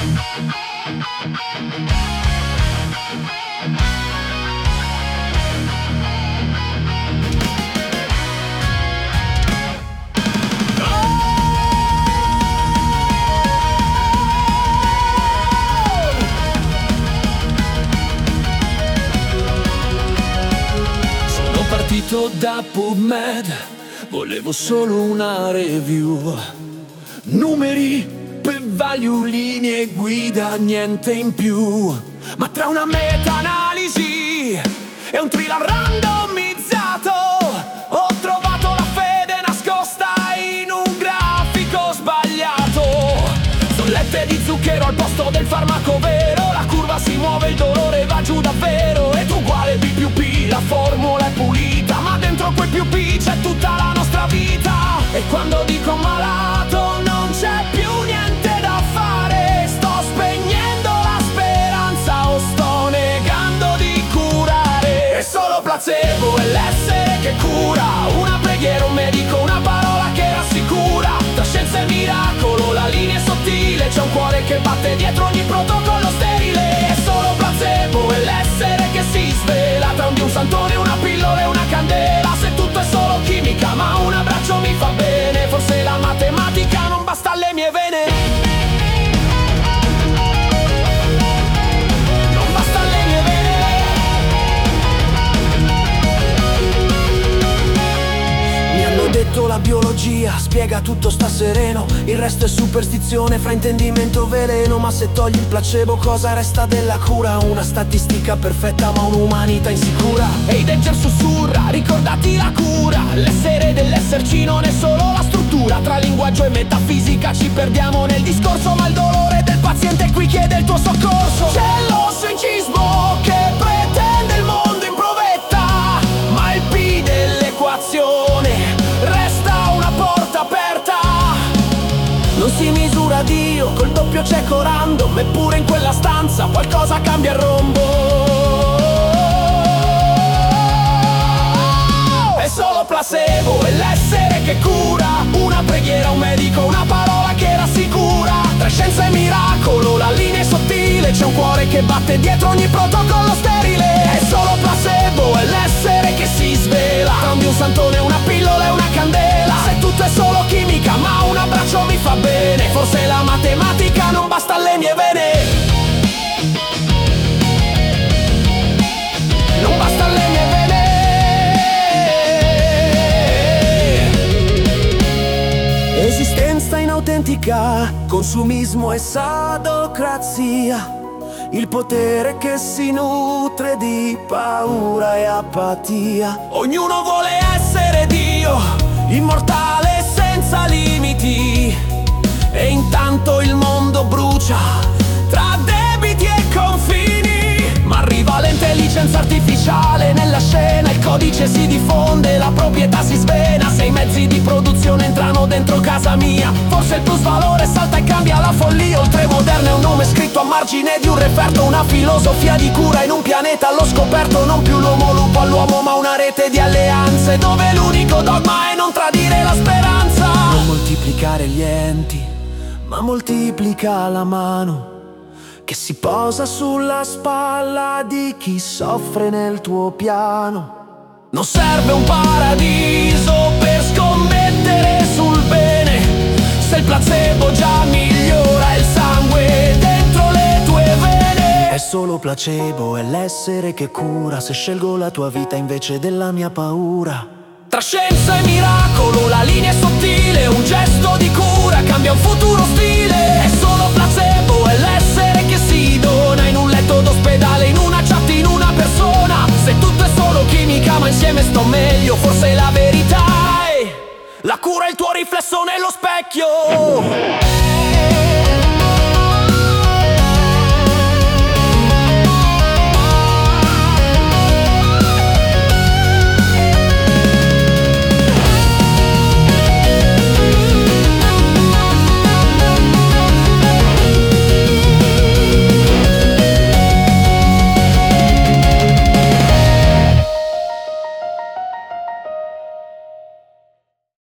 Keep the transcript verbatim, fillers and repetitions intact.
Da PubMed volevo solo una review, numeri per value, linee guida, niente in più. Ma tra una meta-analisi e un thriller randomizzato ho trovato la fede nascosta in un grafico sbagliato. Sollette di zucchero al posto del farmaco vero, la curva si muove, il dolore va giù davvero. Ed uguale B più P, la formula è pulita, ma dentro quel più P c'è tutta la nostra vita. E quando dico malato non c'è più niente da fare, sto spegnendo la speranza o sto negando di curare. È solo placebo, è l'essere che cura, una preghiera, un medico, una parola che rassicura. Tra scienza e miracolo la linea è sottile, c'è un cuore che batte dietro ogni protocollo sterile. È solo placebo, è l'essere che si svela, tra un dio, un santone, una pillola e una candela. Se tutto è solo chimica ma un abbraccio mi fa bene, forse la matematica non basta alle mie vene. Non basta alle mie vene. Mi hanno detto la biologia spiega tutto, sta sereno, il resto è superstizione, fraintendimento, veleno. Ma se togli il placebo cosa resta della cura? Una statistica perfetta ma un'umanità insicura. E i Danger sussurra, ricordati la cura, l'essere dell'esserci non è solo la struttura. Tra linguaggio e metafisica ci perdiamo nel discorso, ma il dolore del paziente qui chiede il tuo soccorso. C'è l'ossencismo che pretende il mondo in provetta, ma il P dell'equazione resta una porta aperta. Non si misura Dio col doppio cieco random, eppure in quella stanza qualcosa cambia il rombo. È solo placebo, è l'essere che cura, una preghiera, un medico, una parola che rassicura. Tra scienza e miracolo la linea è sottile, c'è un cuore che batte dietro ogni protocollo sterile. È solo placebo, è l'essere che si svela, tra un dio, un santone, una pillola e una candela. Se tutto è solo chimica ma un abbraccio mi fa bene, forse la matematica non basta alle mie vene. Non basta alle mie vene. Esistenza inautentica, consumismo e sadocrazia, il potere che si nutre di paura e apatia. Ognuno vuole essere Dio, immortale senza limiti, e intanto il mondo brucia tra debiti e confini. Ma arriva l'intelligenza artificiale nella scena, il codice si diffonde, la proprietà si svena. Se i mezzi di produzione entrano dentro casa mia, forse il plus valore salta e cambia la follia. Oltre moderno è un nome scritto a margine di un referto, una filosofia di cura in un pianeta allo scoperto. Non più l'uomo lupo all'uomo ma una rete di alleanze, dove l'unico dogma è non tradire la speranza. Non moltiplicare gli enti ma moltiplica la mano che si posa sulla spalla di chi soffre nel tuo piano. Non serve un paradiso per scommettere sul bene, se il placebo già migliora il sangue dentro le tue vene. È solo placebo, è l'essere che cura, se scelgo la tua vita invece della mia paura. Tra scienza e miracolo la linea è sottile, un gesto di cura cambia un futuro stile. È solo placebo, è l'essere che si dona in un letto d'ospedale, in una chat, in una persona. Se tutto è solo chimica ma insieme sto meglio, forse la verità è la cura è il tuo riflesso nello specchio.